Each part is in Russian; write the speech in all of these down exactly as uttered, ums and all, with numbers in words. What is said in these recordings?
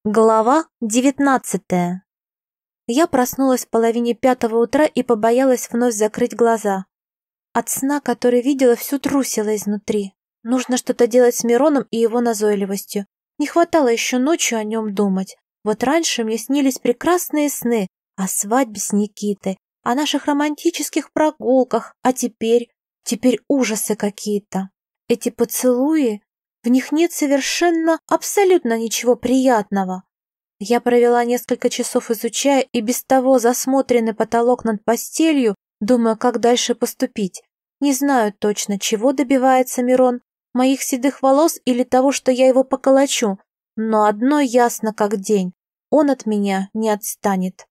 Глава девятнадцатая. Я проснулась в половине пятого утра и побоялась вновь закрыть глаза. От сна, который видела, всю трусила изнутри. Нужно что-то делать с Мироном и его назойливостью. Не хватало еще ночью о нем думать. Вот раньше мне снились прекрасные сны о свадьбе с Никитой, о наших романтических прогулках, а теперь... Теперь ужасы какие-то. Эти поцелуи... В них нет совершенно, абсолютно ничего приятного. Я провела несколько часов, изучая и без того засмотренный потолок над постелью, думая, как дальше поступить. Не знаю точно, чего добивается Мирон, моих седых волос или того, что я его поколочу, но одно ясно как день, он от меня не отстанет.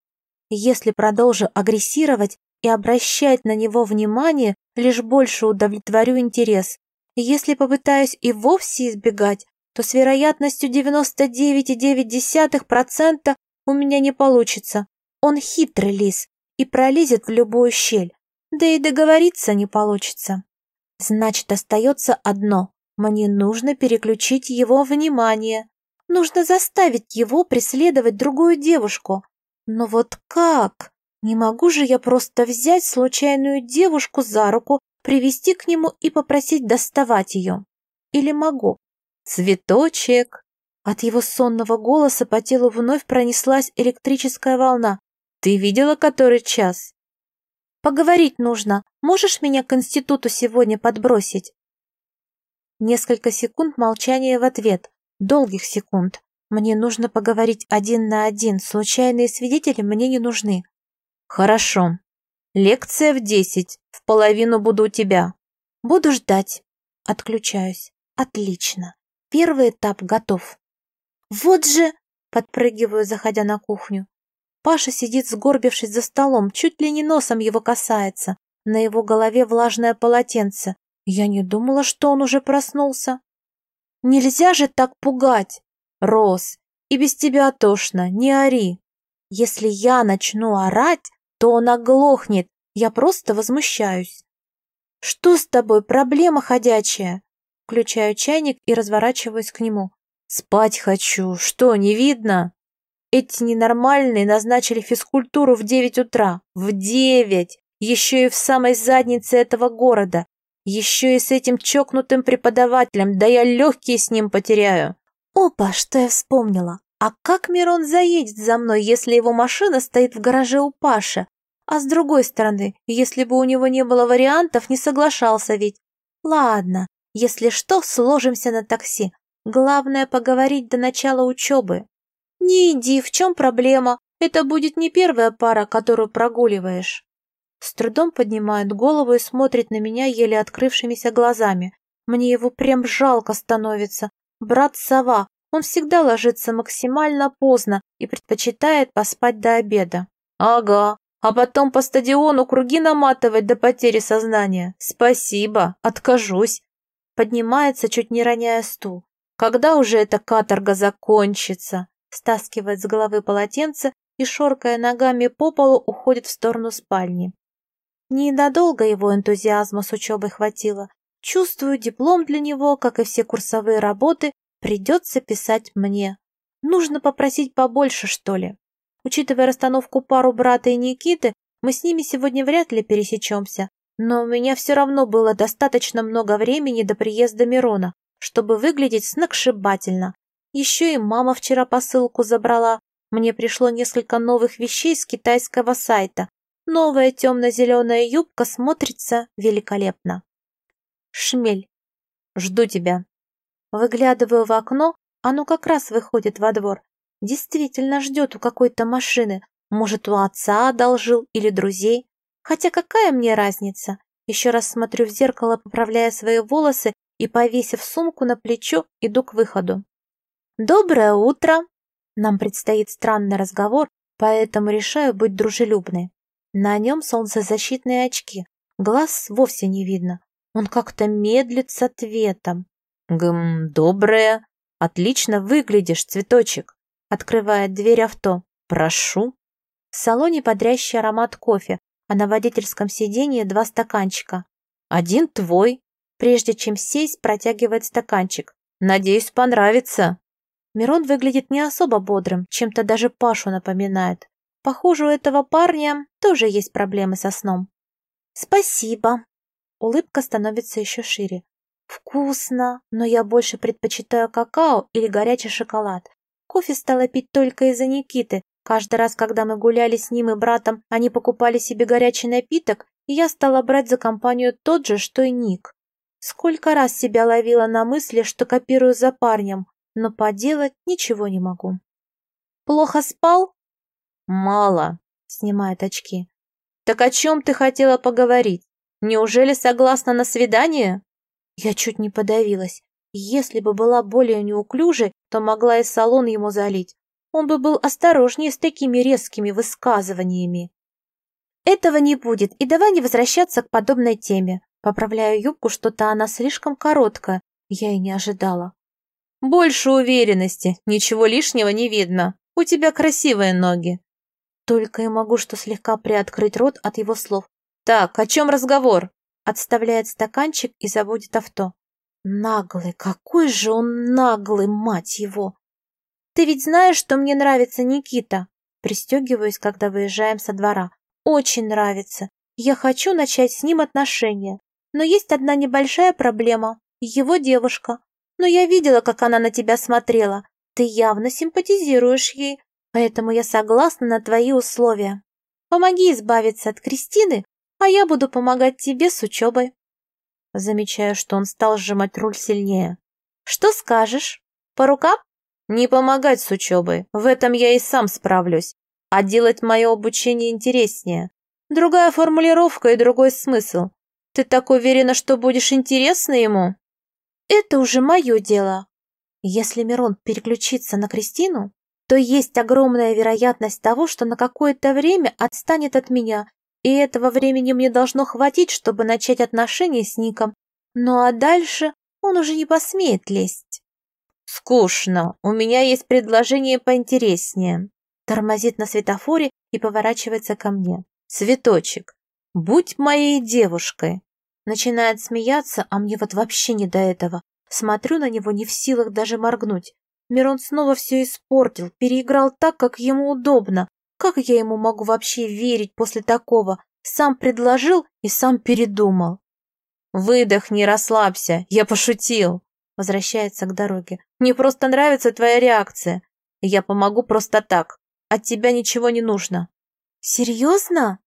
Если продолжу агрессировать и обращать на него внимание, лишь больше удовлетворю интерес. Если попытаюсь и вовсе избегать, то с вероятностью девяносто девять целых девять десятых процента у меня не получится. Он хитрый лис и пролезет в любую щель, да и договориться не получится. Значит, остается одно. Мне нужно переключить его внимание. Нужно заставить его преследовать другую девушку. Но вот как? Не могу же я просто взять случайную девушку за руку, привести к нему и попросить доставать ее. Или могу? Цветочек. От его сонного голоса по телу вновь пронеслась электрическая волна. Ты видела, который час? Поговорить нужно. Можешь меня к институту сегодня подбросить? Несколько секунд молчания в ответ. Долгих секунд. Мне нужно поговорить один на один. Случайные свидетели мне не нужны. Хорошо. Лекция в десять. В половину буду у тебя. Буду ждать. Отключаюсь. Отлично. Первый этап готов. Вот же... Подпрыгиваю, заходя на кухню. Паша сидит, сгорбившись за столом, чуть ли не носом его касается. На его голове влажное полотенце. Я не думала, что он уже проснулся. Нельзя же так пугать. Рос, и без тебя тошно, не ори. Если я начну орать, то он оглохнет. Я просто возмущаюсь. Что с тобой, проблема ходячая? Включаю чайник и разворачиваюсь к нему. Спать хочу. Что, не видно? Эти ненормальные назначили физкультуру в девять утра. В девять! Еще и в самой заднице этого города. Еще и с этим чокнутым преподавателем. Да я легкие с ним потеряю. Опа, что я вспомнила. А как Мирон заедет за мной, если его машина стоит в гараже у Паши? А с другой стороны, если бы у него не было вариантов, не соглашался ведь. Ладно, если что, сложимся на такси. Главное поговорить до начала учебы. Не иди, в чем проблема? Это будет не первая пара, которую прогуливаешь. С трудом поднимает голову и смотрит на меня еле открывшимися глазами. Мне его прям жалко становится. Брат Сова, он всегда ложится максимально поздно и предпочитает поспать до обеда. Ага. А потом по стадиону круги наматывать до потери сознания. Спасибо, откажусь. Поднимается, чуть не роняя стул. Когда уже эта каторга закончится? Стаскивает с головы полотенце и, шоркая ногами по полу, уходит в сторону спальни. Ненадолго его энтузиазма с учебой хватило. Чувствую, диплом для него, как и все курсовые работы, придется писать мне. Нужно попросить побольше, что ли. Учитывая расстановку пару брата и Никиты, мы с ними сегодня вряд ли пересечемся, но у меня все равно было достаточно много времени до приезда Мирона, чтобы выглядеть сногсшибательно. Еще и мама вчера посылку забрала. Мне пришло несколько новых вещей с китайского сайта. Новая темно-зеленая юбка смотрится великолепно. Шмель. Жду тебя. Выглядываю в окно, оно как раз выходит во двор. Действительно ждет у какой-то машины. Может, у отца одолжил или друзей. Хотя какая мне разница? Еще раз смотрю в зеркало, поправляя свои волосы и, повесив сумку на плечо, иду к выходу. Доброе утро! Нам предстоит странный разговор, поэтому решаю быть дружелюбной. На нем солнцезащитные очки. Глаз вовсе не видно. Он как-то медлит с ответом. Гм, доброе. Отлично выглядишь, цветочек. Открывает дверь авто. Прошу. В салоне бодрящий аромат кофе, а на водительском сиденье два стаканчика. Один твой. Прежде чем сесть, протягивает стаканчик. Надеюсь, понравится. Мирон выглядит не особо бодрым, чем-то даже Пашу напоминает. Похоже, у этого парня тоже есть проблемы со сном. Спасибо. Улыбка становится еще шире. Вкусно, но я больше предпочитаю какао или горячий шоколад. Кофе стала пить только из-за Никиты. Каждый раз, когда мы гуляли с ним и братом, они покупали себе горячий напиток, и я стала брать за компанию тот же, что и Ник. Сколько раз себя ловила на мысли, что копирую за парнем, но поделать ничего не могу. Плохо спал? Мало, снимает очки. Так о чем ты хотела поговорить? Неужели согласна на свидание? Я чуть не подавилась. Если бы была более неуклюжей, то могла и салон ему залить. Он бы был осторожнее с такими резкими высказываниями. Этого не будет, и давай не возвращаться к подобной теме. Поправляю юбку, что-то она слишком короткая, я и не ожидала. Больше уверенности, ничего лишнего не видно. У тебя красивые ноги. Только и могу что слегка приоткрыть рот от его слов. Так, о чем разговор? Отставляет стаканчик и заводит авто. Наглый, какой же он наглый, мать его! Ты ведь знаешь, что мне нравится Никита? Пристегиваюсь, когда выезжаем со двора. Очень нравится. Я хочу начать с ним отношения. Но есть одна небольшая проблема. Его девушка. Но я видела, как она на тебя смотрела. Ты явно симпатизируешь ей, поэтому я согласна на твои условия. Помоги избавиться от Кристины, а я буду помогать тебе с учебой. Замечаю, что он стал сжимать руль сильнее. Что скажешь? По рукам? Не помогать с учебой, в этом я и сам справлюсь, а делать мое обучение интереснее. Другая формулировка и другой смысл. Ты так уверена, что будешь интересна ему? Это уже мое дело. Если Мирон переключится на Кристину, то есть огромная вероятность того, что на какое-то время отстанет от меня, и этого времени мне должно хватить, чтобы начать отношения с Ником. Ну а дальше он уже не посмеет лезть. Скучно, у меня есть предложение поинтереснее. Тормозит на светофоре и поворачивается ко мне. Цветочек, будь моей девушкой. Начинает смеяться, а мне вот вообще не до этого. Смотрю на него не в силах даже моргнуть. Мирон снова все испортил, переиграл так, как ему удобно. Как я ему могу вообще верить после такого? Сам предложил и сам передумал. Выдохни, расслабься, я пошутил. Возвращается к дороге. Мне просто нравится твоя реакция. Я помогу просто так. От тебя ничего не нужно. Серьезно?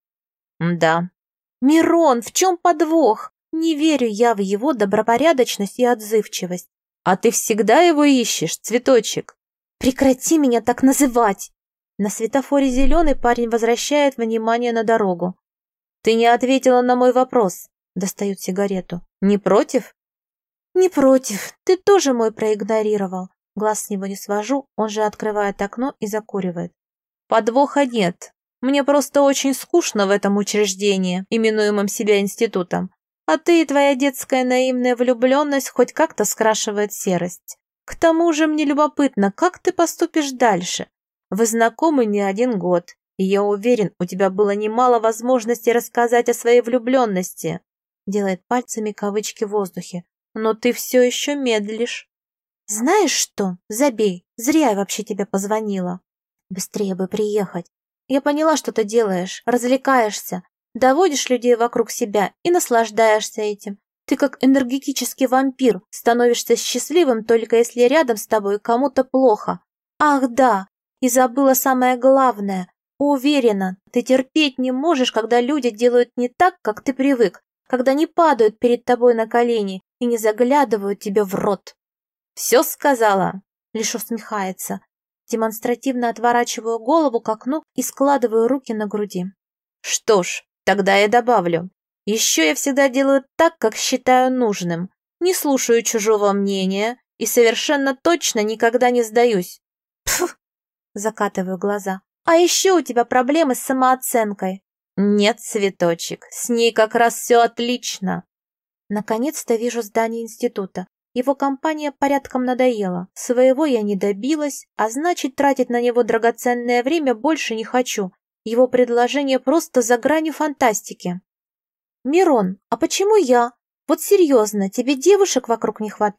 Да. Мирон, в чем подвох? Не верю я в его добропорядочность и отзывчивость. А ты всегда его ищешь, цветочек. Прекрати меня так называть. На светофоре зеленый парень возвращает внимание на дорогу. Ты не ответила на мой вопрос. Достает сигарету. Не против? Не против. Ты тоже мой проигнорировал. Глаз с него не свожу, он же открывает окно и закуривает. Подвоха нет. Мне просто очень скучно в этом учреждении, именуемом себя институтом. А ты и твоя детская наивная влюбленность хоть как-то скрашивает серость. К тому же мне любопытно, как ты поступишь дальше. Вы знакомы не один год, и я уверен, у тебя было немало возможностей рассказать о своей влюбленности. Делает пальцами кавычки в воздухе. Но ты все еще медлишь. Знаешь что? Забей. Зря я вообще тебе позвонила. Быстрее бы приехать. Я поняла, что ты делаешь. Развлекаешься. Доводишь людей вокруг себя и наслаждаешься этим. Ты как энергетический вампир, становишься счастливым только если рядом с тобой кому-то плохо. Ах да, и забыла самое главное. Уверена, ты терпеть не можешь, когда люди делают не так, как ты привык, когда не падают перед тобой на колени и не заглядывают тебе в рот. Все сказала? Лишь усмехается. Демонстративно отворачиваю голову к окну и складываю руки на груди. Что ж, тогда я добавлю. Еще я всегда делаю так, как считаю нужным. Не слушаю чужого мнения и совершенно точно никогда не сдаюсь. Пф! Закатываю глаза. А еще у тебя проблемы с самооценкой. Нет, цветочек, с ней как раз все отлично. Наконец-то вижу здание института. Его компания порядком надоела. Своего я не добилась, а значит, тратить на него драгоценное время больше не хочу. Его предложение просто за гранью фантастики. Мирон, а почему я? Вот серьезно, тебе девушек вокруг не хватает?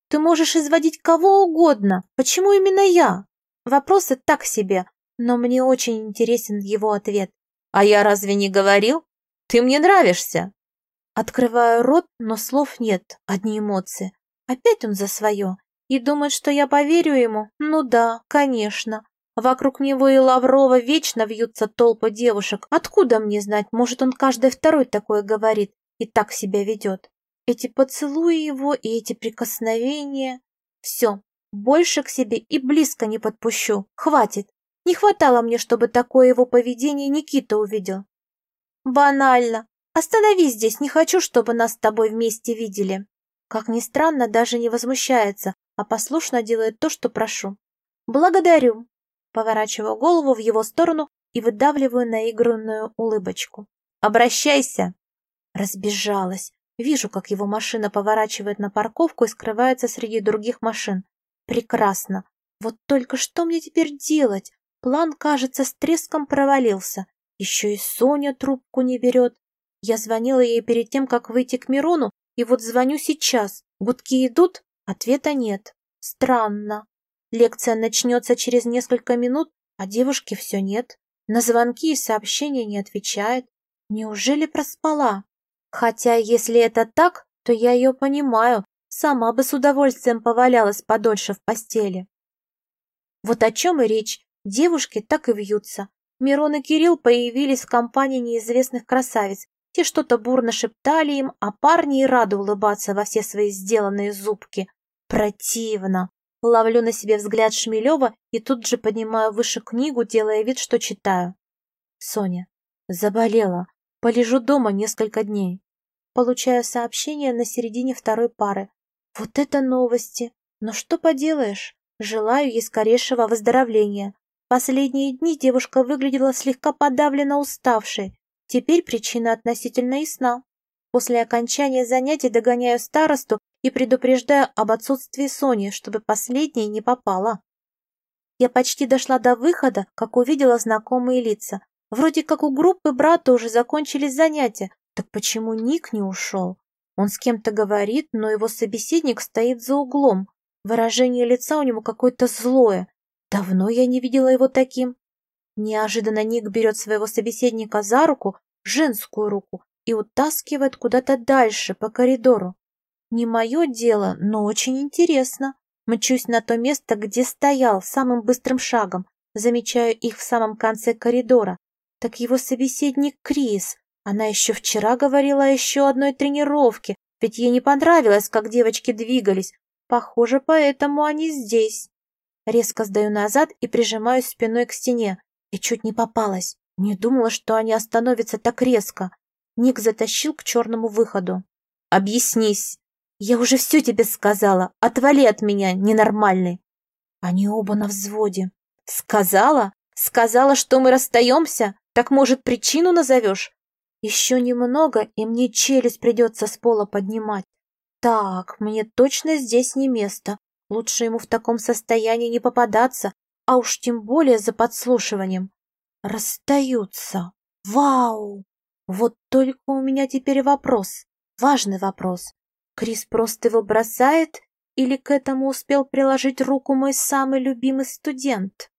Ты можешь изводить кого угодно. Почему именно я? Вопросы так себе, но мне очень интересен его ответ. А я разве не говорил? Ты мне нравишься. Открываю рот, но слов нет, одни эмоции. Опять он за свое. И думает, что я поверю ему? Ну да, конечно. Вокруг него и Лаврова вечно вьются толпы девушек. Откуда мне знать, может, он каждый второй такое говорит и так себя ведет. Эти поцелуи его и эти прикосновения. Все, больше к себе и близко не подпущу. Хватит. Не хватало мне, чтобы такое его поведение Никита увидел. Банально. Остановись здесь, не хочу, чтобы нас с тобой вместе видели. Как ни странно, даже не возмущается, а послушно делает то, что прошу. Благодарю. Поворачиваю голову в его сторону и выдавливаю наигранную улыбочку. Обращайся. Разбежалась. Вижу, как его машина поворачивает на парковку и скрывается среди других машин. Прекрасно. Вот только что мне теперь делать? План, кажется, с треском провалился. Еще и Соня трубку не берет. Я звонила ей перед тем, как выйти к Мирону, и вот звоню сейчас. Гудки идут, ответа нет. Странно. Лекция начнется через несколько минут, а девушки все нет. На звонки и сообщения не отвечает. Неужели проспала? Хотя, если это так, то я ее понимаю. Сама бы с удовольствием повалялась подольше в постели. Вот о чем и речь. Девушки так и вьются. Мирон и Кирилл появились в компании неизвестных красавиц. Те что-то бурно шептали им, а парни и рады улыбаться во все свои сделанные зубки. Противно. Ловлю на себе взгляд Шмелева и тут же поднимаю выше книгу, делая вид, что читаю. Соня. Заболела. Полежу дома несколько дней. Получаю сообщение на середине второй пары. Вот это новости. Но что поделаешь? Желаю ей скорейшего выздоровления. Последние дни девушка выглядела слегка подавленно уставшей. Теперь причина относительно ясна. После окончания занятий догоняю старосту и предупреждаю об отсутствии Сони, чтобы последняя не попала. Я почти дошла до выхода, как увидела знакомые лица. Вроде как у группы брата уже закончились занятия. Так почему Ник не ушел? Он с кем-то говорит, но его собеседник стоит за углом. Выражение лица у него какое-то злое. Давно я не видела его таким. Неожиданно Ник берет своего собеседника за руку, женскую руку, и утаскивает куда-то дальше, по коридору. Не мое дело, но очень интересно. Мчусь на то место, где стоял, самым быстрым шагом. Замечаю их в самом конце коридора. Так его собеседник Крис. Она еще вчера говорила о еще одной тренировке, ведь ей не понравилось, как девочки двигались. Похоже, поэтому они здесь. Резко сдаю назад и прижимаюсь спиной к стене. И чуть не попалась. Не думала, что они остановятся так резко. Ник затащил к черному выходу. «Объяснись!» «Я уже все тебе сказала. Отвали от меня, ненормальный!» Они оба на взводе. «Сказала? Сказала, что мы расстаемся? Так, может, причину назовешь?» «Еще немного, и мне челюсть придется с пола поднимать. Так, мне точно здесь не место. Лучше ему в таком состоянии не попадаться, а уж тем более за подслушиванием. Расстаются. Вау! Вот только у меня теперь вопрос. Важный вопрос. Крис просто его бросает или к этому успел приложить руку мой самый любимый студент?